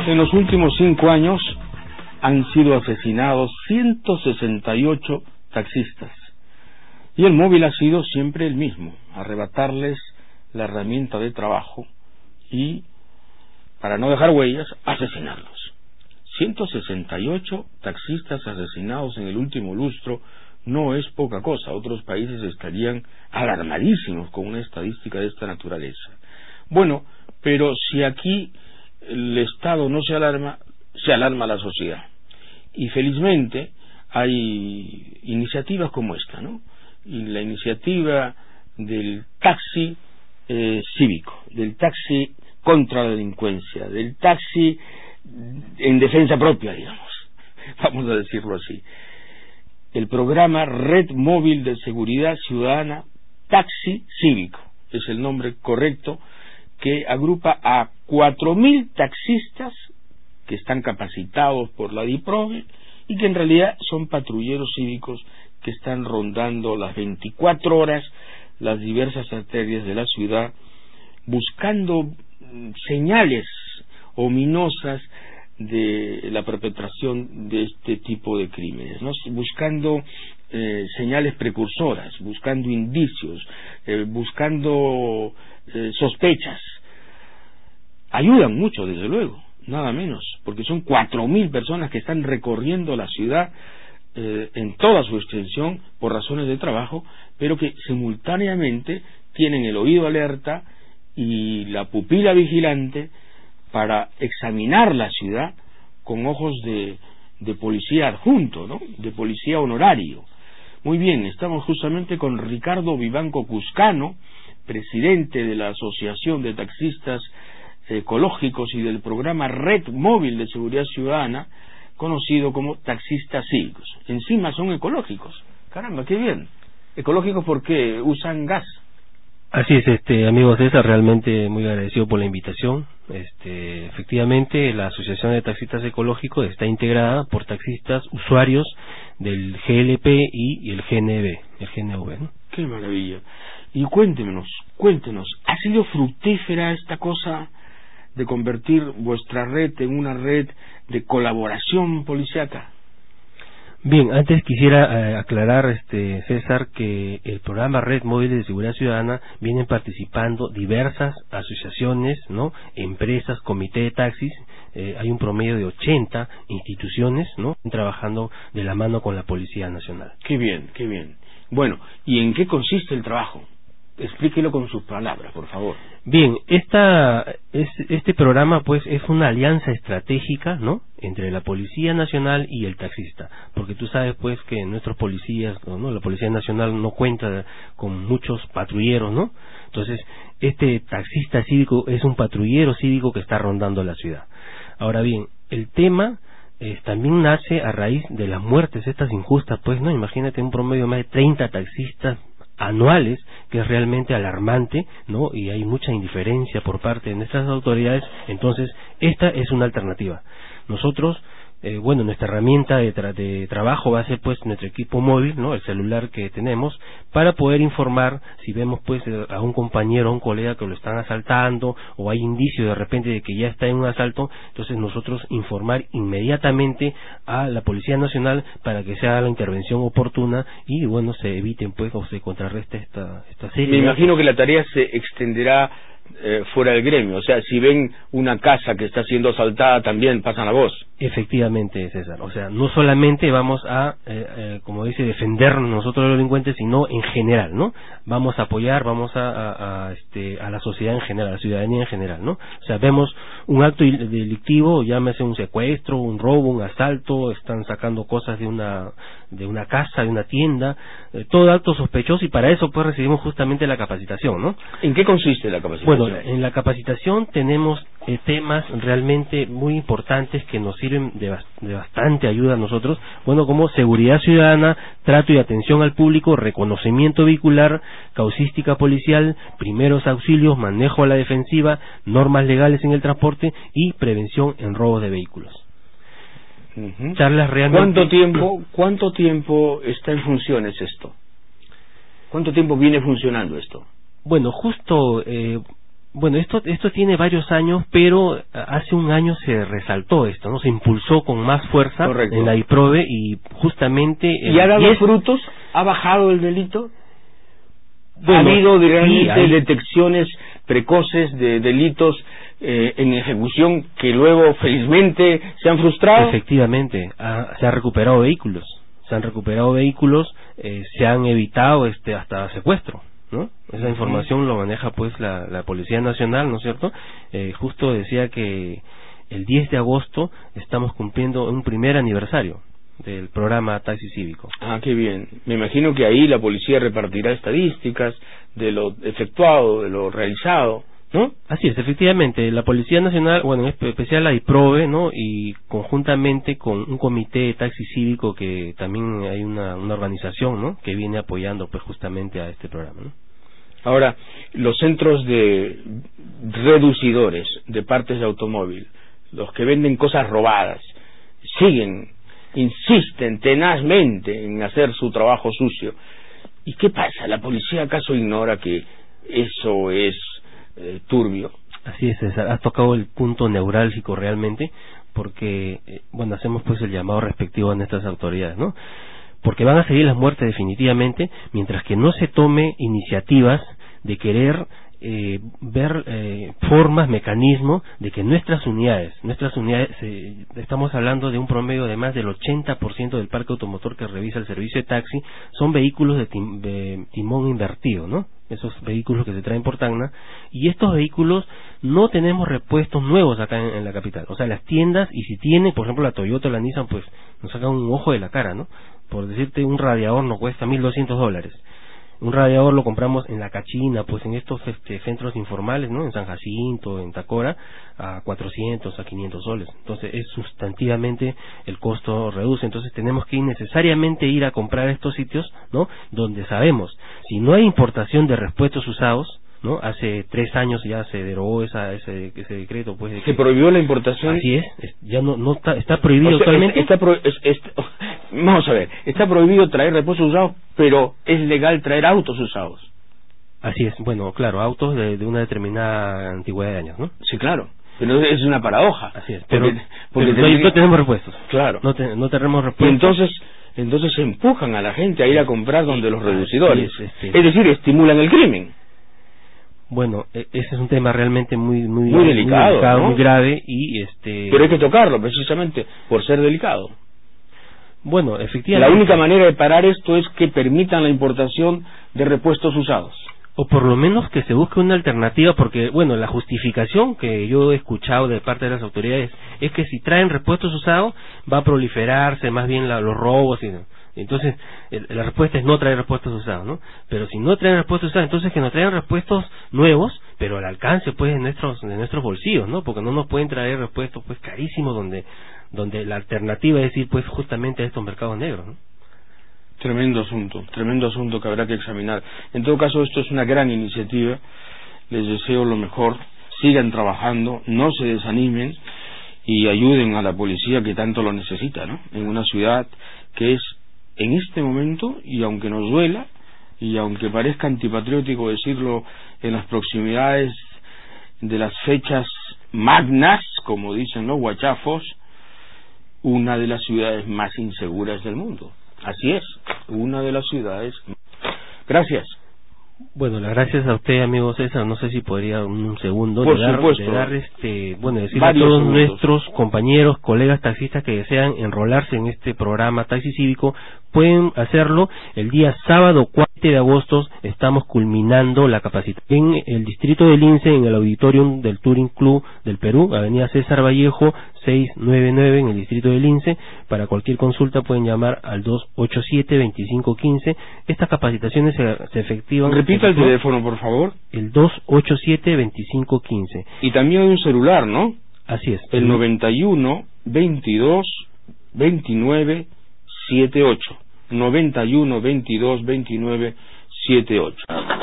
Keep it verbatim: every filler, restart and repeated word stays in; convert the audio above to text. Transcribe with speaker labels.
Speaker 1: En los últimos cinco años han sido asesinados ciento sesenta y ocho taxistas. Y el móvil ha sido siempre el mismo: arrebatarles la herramienta de trabajo y, para no dejar huellas, asesinarlos. ciento sesenta y ocho taxistas asesinados en el último lustro no es poca cosa. Otros países estarían alarmadísimos con una estadística de esta naturaleza. Bueno, pero si aquí el Estado no se alarma, se alarma la sociedad. Y felizmente hay iniciativas como esta, ¿no? Y la iniciativa del taxi eh, cívico, del taxi contra la delincuencia, del taxi en defensa propia, digamos, vamos a decirlo así. El programa Red Móvil de Seguridad Ciudadana Taxi Cívico es el nombre correcto, que agrupa a cuatro mil taxistas que están capacitados por la DIPROVE y que en realidad son patrulleros cívicos que están rondando las veinticuatro horas las diversas arterias de la ciudad, buscando señales ominosas de la perpetración de este tipo de crímenes, ¿no? Buscando eh, señales precursoras, buscando indicios, eh, buscando eh, sospechas. Ayudan mucho, desde luego, nada menos, porque son cuatro mil personas que están recorriendo la ciudad eh, en toda su extensión por razones de trabajo, pero que simultáneamente tienen el oído alerta y la pupila vigilante para examinar la ciudad con ojos de, de policía adjunto, ¿no? De policía honorario. Muy bien, estamos justamente con Ricardo Vivanco Cuscano, presidente de la Asociación de Taxistas Ecológicos y del programa Red Móvil de Seguridad Ciudadana, conocido como Taxistas Cívicos. Encima son ecológicos. Caramba, qué bien. Ecológicos porque usan gas.
Speaker 2: Así es, este amigo César, realmente muy agradecido por la invitación. Este, efectivamente, la Asociación de Taxistas Ecológicos está integrada por taxistas usuarios del G L P y el G N V, el G N V, ¿no?
Speaker 1: Qué maravilla. Y cuéntenos, cuéntenos, ¿ha sido fructífera esta cosa de convertir vuestra red en una red de colaboración policíaca?
Speaker 2: Bien, antes quisiera eh, aclarar, este César, que el programa Red Móvil de Seguridad Ciudadana vienen participando diversas asociaciones, ¿no? Empresas, comité de taxis, eh, hay un promedio de ochenta instituciones, ¿no? Trabajando de la mano con la Policía Nacional.
Speaker 1: Qué bien, qué bien. Bueno, ¿y en qué consiste el trabajo? Explíquelo con sus palabras, por favor.
Speaker 2: Bien, esta, es, este programa pues es una alianza estratégica, ¿no?, entre la Policía Nacional y el taxista, porque tú sabes pues que nuestros policías, ¿no?, la Policía Nacional no cuenta con muchos patrulleros, ¿no? Entonces, este taxista cívico es un patrullero cívico que está rondando la ciudad. Ahora bien, el tema eh, también nace a raíz de las muertes estas injustas, pues, ¿no? Imagínate un promedio de más de treinta taxistas anuales, que es realmente alarmante, ¿no? Y hay mucha indiferencia por parte de nuestras autoridades. Entonces, esta es una alternativa. Nosotros, eh, bueno, nuestra herramienta de, tra de trabajo va a ser pues nuestro equipo móvil, ¿no?, el celular que tenemos, para poder informar si vemos pues a un compañero, a un colega que lo están asaltando, o hay indicios de repente de que ya está en un asalto. Entonces nosotros informar inmediatamente a la Policía Nacional para que se haga la intervención oportuna y bueno, se eviten pues o se contrarreste esta, esta serie.
Speaker 1: Me imagino que la tarea se extenderá Eh, fuera del gremio, o sea, si ven una casa que está siendo asaltada, también pasan la voz.
Speaker 2: Efectivamente, César, o sea, no solamente vamos a, eh, eh, como dice, defendernos nosotros los delincuentes, sino en general, ¿no? Vamos a apoyar, vamos a, a, a, este, a la sociedad en general, a la ciudadanía en general, ¿no? O sea, vemos un acto delictivo, llámese un secuestro, un robo, un asalto, están sacando cosas de una de una casa, de una tienda, eh, todo acto sospechoso, y para eso pues recibimos justamente la capacitación, ¿no?
Speaker 1: ¿En qué consiste la capacitación?
Speaker 2: Bueno, en la capacitación tenemos eh, temas realmente muy importantes que nos sirven de, de bastante ayuda a nosotros, bueno, como seguridad ciudadana, trato y atención al público, reconocimiento vehicular, causística policial, primeros auxilios, manejo a la defensiva, normas legales en el transporte y prevención en robos de vehículos.
Speaker 1: Uh-huh.
Speaker 2: Charlas realmente...
Speaker 1: ¿Cuánto tiempo, cuánto tiempo está en funciones esto? ¿Cuánto tiempo viene funcionando esto?
Speaker 2: Bueno, justo... Eh, Bueno, esto esto tiene varios años, pero hace un año se resaltó esto, ¿no? Se impulsó con más fuerza. Correcto. En la IPROVE y justamente...
Speaker 1: ¿Y ha dado diez... frutos? ¿Ha bajado el delito?
Speaker 2: Bueno,
Speaker 1: ¿Ha habido realmente
Speaker 2: sí, hay...
Speaker 1: detecciones precoces de delitos eh, en ejecución que luego felizmente se han frustrado?
Speaker 2: Efectivamente, ha, se han recuperado vehículos, se han recuperado vehículos, eh, se han evitado este hasta secuestro, ¿no? Esa uh-huh. información lo maneja pues la, la Policía Nacional, ¿no es cierto? Eh, justo decía que el diez de agosto estamos cumpliendo un primer aniversario del programa Taxi Cívico.
Speaker 1: Ah, qué bien. Me imagino que ahí la policía repartirá estadísticas de lo efectuado, de lo realizado, ¿no?
Speaker 2: Así es, efectivamente, la Policía Nacional, bueno, en especial la IPROVE, ¿no? Y conjuntamente con un comité de taxi cívico que también hay una, una organización, ¿no? Que viene apoyando pues justamente a este programa, ¿no?
Speaker 1: Ahora, los centros de reducidores de partes de automóvil, los que venden cosas robadas, siguen, insisten tenazmente en hacer su trabajo sucio. ¿Y qué pasa? ¿La policía acaso ignora que eso es eh, turbio?
Speaker 2: Así es, César, has tocado el punto neurálgico realmente, porque, eh, bueno, hacemos pues el llamado respectivo a nuestras autoridades, ¿no? Porque van a seguir las muertes definitivamente, mientras que no se tome iniciativas de querer eh, ver eh, formas, mecanismos de que nuestras unidades, nuestras unidades, eh, estamos hablando de un promedio de más del ochenta por ciento del parque automotor que revisa el servicio de taxi, son vehículos de, tim, de timón invertido, ¿no? Esos vehículos que se traen por Tacna, y estos vehículos no tenemos repuestos nuevos acá en, en la capital. O sea, las tiendas, y si tiene, por ejemplo, la Toyota o la Nissan, pues nos sacan un ojo de la cara, ¿no? Por decirte, un radiador nos cuesta mil doscientos dólares. Un radiador lo compramos en la Cachina, pues en estos este, centros informales, ¿no? En San Jacinto, en Tacora, a cuatrocientos, a quinientos soles. Entonces es sustantivamente el costo reduce. Entonces tenemos que ir necesariamente ir a comprar estos sitios, ¿no? Donde sabemos, si no hay importación de repuestos usados, ¿no? Hace tres años ya se derogó esa, ese, ese decreto, pues. De
Speaker 1: ¿Se
Speaker 2: que,
Speaker 1: prohibió la importación?
Speaker 2: Así es, es ya no, no está, está prohibido
Speaker 1: o sea,
Speaker 2: actualmente.
Speaker 1: Está pro, es, es, vamos a ver, está prohibido traer repuestos usados, pero es legal traer autos usados.
Speaker 2: Así es, bueno, claro, autos de, de una determinada antigüedad de años, ¿no?
Speaker 1: Sí, claro, pero es una paradoja.
Speaker 2: Así es, pero,
Speaker 1: porque, porque
Speaker 2: pero no, no tenemos repuestos.
Speaker 1: Claro.
Speaker 2: No, te, no tenemos repuestos.
Speaker 1: Y entonces, entonces empujan a la gente a ir a comprar donde los reducidores.
Speaker 2: Sí, este,
Speaker 1: es decir, estimulan el crimen.
Speaker 2: Bueno, ese es un tema realmente muy muy,
Speaker 1: muy delicado,
Speaker 2: muy, delicado
Speaker 1: ¿no?
Speaker 2: muy grave y este.
Speaker 1: Pero hay que tocarlo precisamente por ser delicado.
Speaker 2: Bueno, efectivamente.
Speaker 1: La única manera de parar esto es que permitan la importación de repuestos usados.
Speaker 2: O por lo menos que se busque una alternativa, porque, bueno, la justificación que yo he escuchado de parte de las autoridades es que si traen repuestos usados va a proliferarse más bien la, los robos y entonces el, la respuesta es no traer repuestos usados, ¿no? Pero si no traen repuestos usados, entonces que nos traigan repuestos nuevos, pero al alcance pues de nuestros de nuestros bolsillos, ¿no? Porque no nos pueden traer repuestos pues carísimos donde donde la alternativa es ir pues justamente a estos mercados negros, ¿no?
Speaker 1: Tremendo asunto, tremendo asunto que habrá que examinar. En todo caso, esto es una gran iniciativa. Les deseo lo mejor. Sigan trabajando, no se desanimen y ayuden a la policía que tanto lo necesita, ¿no? En una ciudad que es, en este momento, y aunque nos duela, y aunque parezca antipatriótico decirlo en las proximidades de las fechas magnas, como dicen los guachafos, una de las ciudades más inseguras del mundo. Así es, una de las ciudades. Gracias.
Speaker 2: Bueno, las gracias a usted, amigo César. No sé si podría un segundo
Speaker 1: Por
Speaker 2: de dar,
Speaker 1: supuesto.
Speaker 2: de dar este, bueno, decirle
Speaker 1: Varios
Speaker 2: a todos
Speaker 1: segundos.
Speaker 2: nuestros compañeros, colegas taxistas que desean enrolarse en este programa Taxi Cívico, pueden hacerlo el día sábado cuatro de agosto. Estamos culminando la capacitación en el distrito del Lince, en el auditorium del Touring Club del Perú, avenida César Vallejo seiscientos noventa y nueve, en el distrito del Lince. Para cualquier consulta pueden llamar al dos ocho siete, veinticinco quince. Estas capacitaciones se, se efectivan.
Speaker 1: Repita el teléfono, por favor.
Speaker 2: El dos ocho siete, veinticinco quince.
Speaker 1: Y también hay un celular, ¿no?
Speaker 2: Así es.
Speaker 1: El noventa y uno, veintidós, veintinueve, setenta y ocho. noventa y uno, veintidós, veintinueve, setenta y ocho.